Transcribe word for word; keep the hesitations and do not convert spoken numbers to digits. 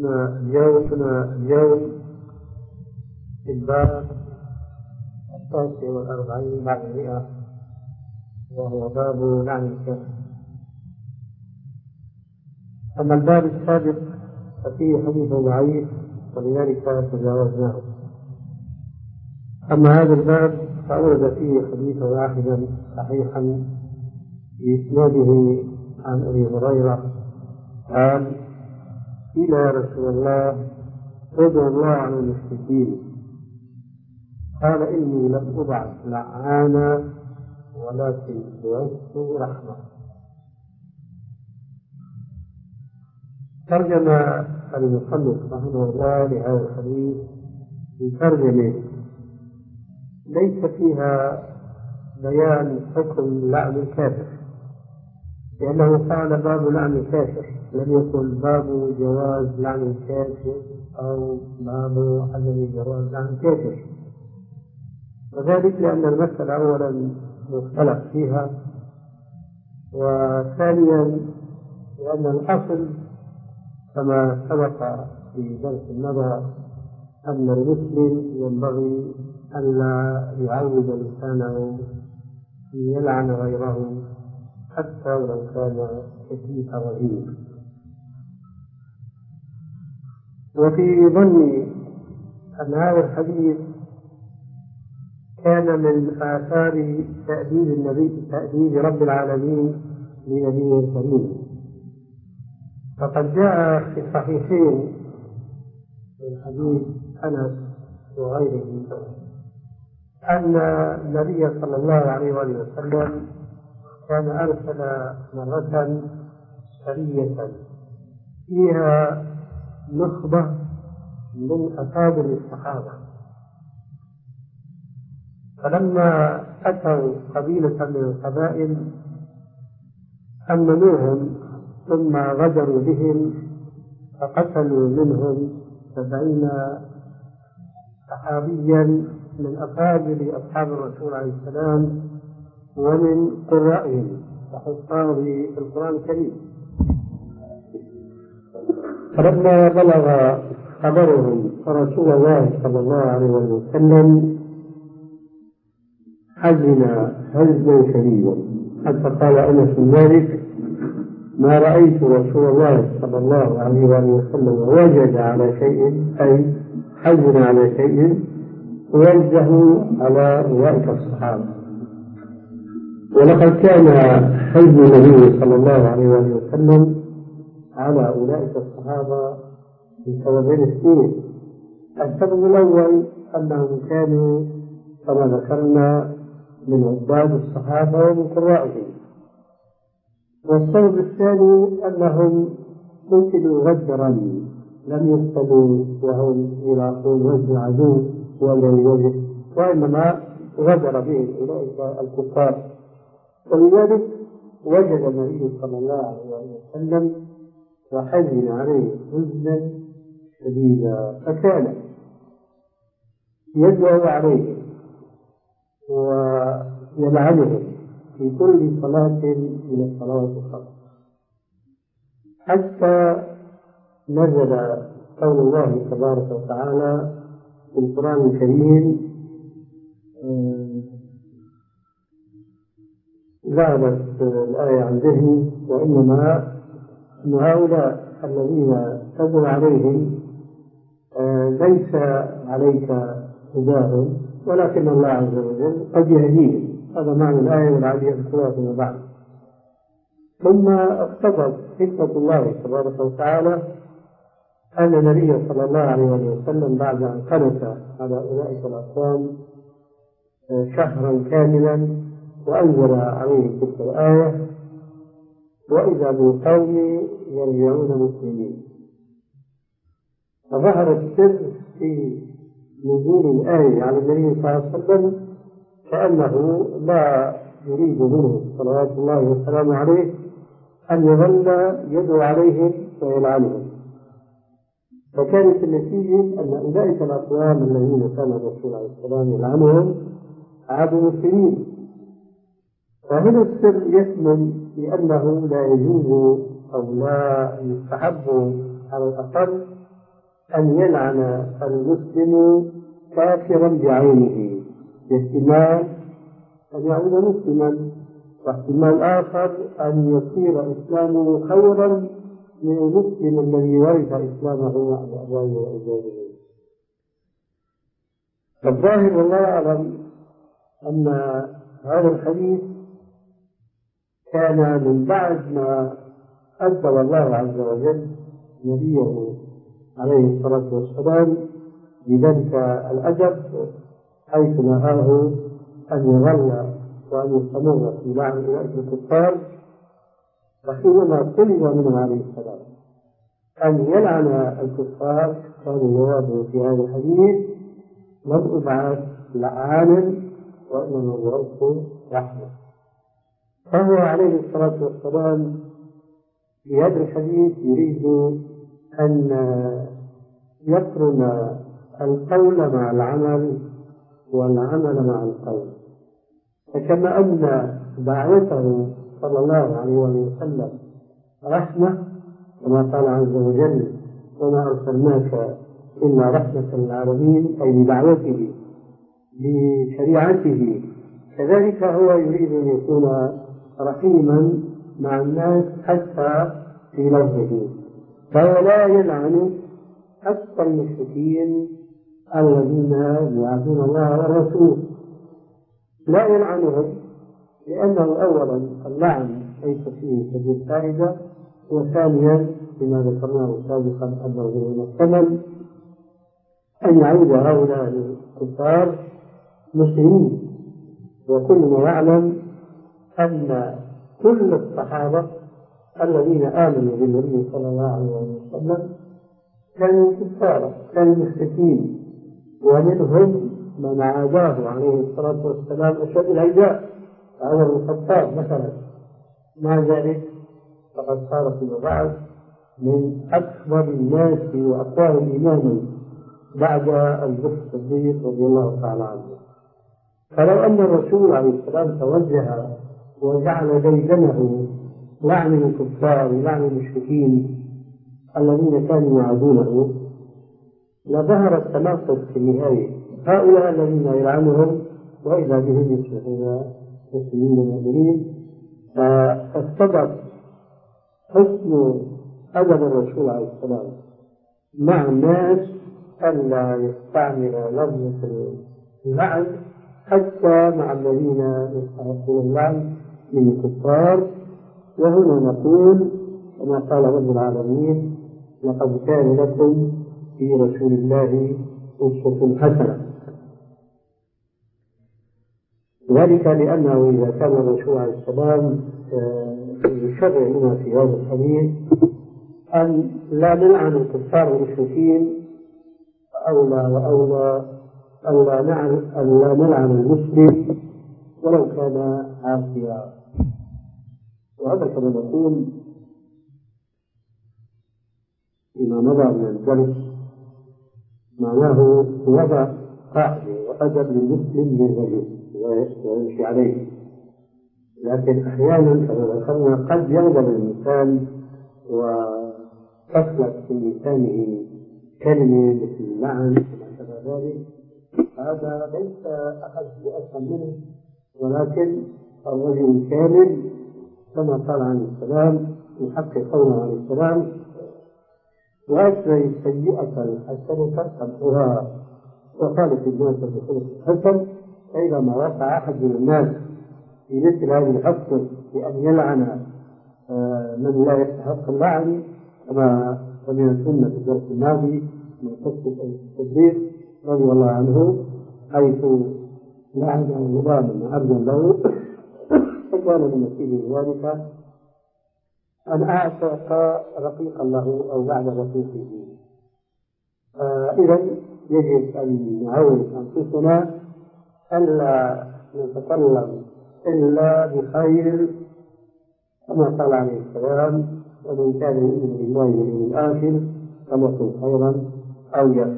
اليوم اليوم في الباب التاسع والأربعين بعد المئة، وهو باب لعن الكافر. أما الباب السابق ففيه حديث ضعيف ولذلك تجاوزناه. أما هذا الباب فأورد فيه حديثا واحدا صحيحا بإسناده عن أبي هريرة قال: قيل يا رسول الله ادعو الله على المشركين، قال: إني لم أبعث لعانا ولكن بعثت رحمة. ترجم المصنف رحمه الله لهذا الحديث بترجمة ليس فيها بيان حكم لعن الكافر، لأنه قال باب لعن الكافر، لم يقل باب جواز لعن الكافر أو باب عدم جواز لعن الكافر، وذلك لأن المسألة أولا مختلف فيها، وثانيا لأن الأصل كما سبق في درس النظر أن المسلم ينبغي ألا يعود لسانه يلعن غيره حتى ولو كان كثيف رهيب. وفي ظني أن هذا الحديث كان من آثار تأديب النبي تأديب رب العالمين لنبيه الكريم، فقد جاء في الصحيحين من حديث أنس وغيره أن النبي صلى الله عليه وآله وسلم كان أرسل مرة سرية فيها نخبة من أكابر الصحابة، فلما أتوا قبيلة من القبائل أمنوهم ثم غدروا بهم فقتلوا منهم سبعين صحابيا من أفاضل أصحاب الرسول عليه السلام ومن قرائهم وحفاظ القرآن الكريم. فلما بلغ خبرهم رسول الله صلى الله عليه وسلم حزن حزنا شديدا، حتى قال أنس بن مالك: ما رأيت رسول الله صلى الله عليه وسلم وجد على شيء، أي حزن على شيء وجه على أولئك الصحابة. ولقد كان حزن النبي صلى الله عليه وسلم على أولئك الصحابة بسببين اثنين: السبب الأول أنهم كانوا كما ذكرنا من عباد الصحابة ومن قرائهم، والسبب الثاني أنهم قتلوا غدرا، لم يقتلوا وهم يلاقون وجه عدو ولا وجه، وإنما غدر بهم أولئك الكفار. ولذلك وجد النبي صلى الله عليه وسلم وحزن عليه حزنا شديدا، فكان يدعو عليهم ويلعنهم في كل صلاة من الصلوات الخمس، حتى نزل قول الله تبارك وتعالى في القرآن الكريم: ذهبت الآية عن ذهني، وإنما أن هؤلاء الذين تدعو عليهم ليس عليك هداهم ولكن الله عز وجل قد يهديهم. هذا معنى الآية والعادية الكرة فيما بعد. ثم اقتضت حكمة الله تبارك وتعالى أن النبي صلى الله عليه وسلم بعد أن قنت على أولئك الأقوام شهرا كاملا وأنزل عليه تلك الآية: وإذا بالقوم يرجعون مسلمين. فظهر السر في نزول الآية على النبي صلى الله عليه وسلم كأنه لا يريد منه صلوات الله والسلام عليه أن يظل يدعو عليهم ويلعنهم. فكانت النتيجة أن أولئك الأقوام الذين كان الرسول عليه السلام يلعنهم عادوا مسلمين. فهنا السر يكمن بأنه لا يجوز أو لا يستحب على الأقل أن يلعن المسلم كافرا بعينه، باحتمال أن يعود مسلما، واحتمال آخر أن يصير إسلامه خيرا من المسلم الذي ورث إسلامه عن أبائه وأجداده. الظاهر والله أعلم أن هذا الحديث كان من بعد ما أدب الله عز وجل نبيه عليه الصلاة والسلام بذلك الأدب، حيث نهاه أن يظل وأن يستمر في لعن أولئك الكفار. وحينما طلب منه عليه السلام أن يلعن الكفار كان جوابه في هذا الحديث: لم أبعث لعانا وإنما بعثت رحمة. فهو عليه الصلاة والسلام في هذا الحديث يريد أن يقرن القول مع العمل والعمل مع القول. فكما أن دعوته صلى الله عليه وسلم رحمة، كما قال عز وجل: وما أرسلناك إلا رحمة للعالمين، أي بدعوته بشريعته، كذلك هو يريد أن يكون رحيما مع الناس حتى في لفظه، فهو لا يلعن حتى المشركين الذين يعبدون الله ورسوله، لا يلعنهم، لأنه أولا اللعن ليس فيه سبيل فائدة، وثانيا بما ذكرناه سابقا أنه من الثمن أن يعود هؤلاء الكفار مسلمين. وكلنا يعلم أن كل الصحابة الذين آمنوا بالنبي صلى الله عليه وسلم كانوا كفارا، كانوا مشركين، ومنهم من عاداه عليه الصلاة والسلام أشد العداء، عمر بن الخطاب مثلا. مع ذلك فقد صار فيما بعد من أكبر الناس وأقواهم إيمانا بعد أبي بكر الصديق رضي الله تعالى عنه. فلو أن الرسول عليه السلام توجه وجعل ديدنه لعن الكفار ولعن المشركين الذين كانوا يعادونه، لظهر التناقض في النهاية، هؤلاء الذين يلعنهم وإذا بهم يصبحون مسلمين مؤمنين. فاقتضت حسن أدب الرسول عليه السلام مع الناس ألا يستعمل لفظة اللعن حتى مع الذين يستحقون اللعن من الكفار. وهنا نقول كما قال رب العالمين: لقد كان لكم في رسول الله أسوة حسنة. ذلك لأنه إذا كان الرسول عليه السلام يشرع لنا في هذا الحديث أن لا نلعن الكفار والمشركين، أولى وأولى ألا نلعن المسلم ولو كان عاصيا. وهذا كما نقول فيما مضى من الدرس معناه وضع قاعدة وأدب للمسلم للرجل ويمشي عليه، لكن أحيانا كما ذكرنا قد يغضب الإنسان وتخلق في لسانه كلمة مثل اللعن وما شابه ذلك. هذا ليس أحد يؤثم منه، ولكن الرجل كامل كما قال عليه السلام في حق قوله عليه السلام: وأتبع السيئة الحسنة تمحوها وخالق الناس بخلق حسن. فإذا ما وقع أحد من الناس في مثل هذه الحسنة بأن يلعن من لا يستحق اللعن، كما سمعنا في الدرس الماضي من قصة الصديق رضي الله عنه حيث لعن غلاما عبدا له، فكان من نتيجة ذلك أن أعتق رقيقا له أو بعد رقيقه. إذا يجب أن نعود أنفسنا ألا نتكلم إلا بخير، كما قال عليه السلام: ومن كان يؤمن بالله واليوم الآخر فليقل خيرا أو يصمت.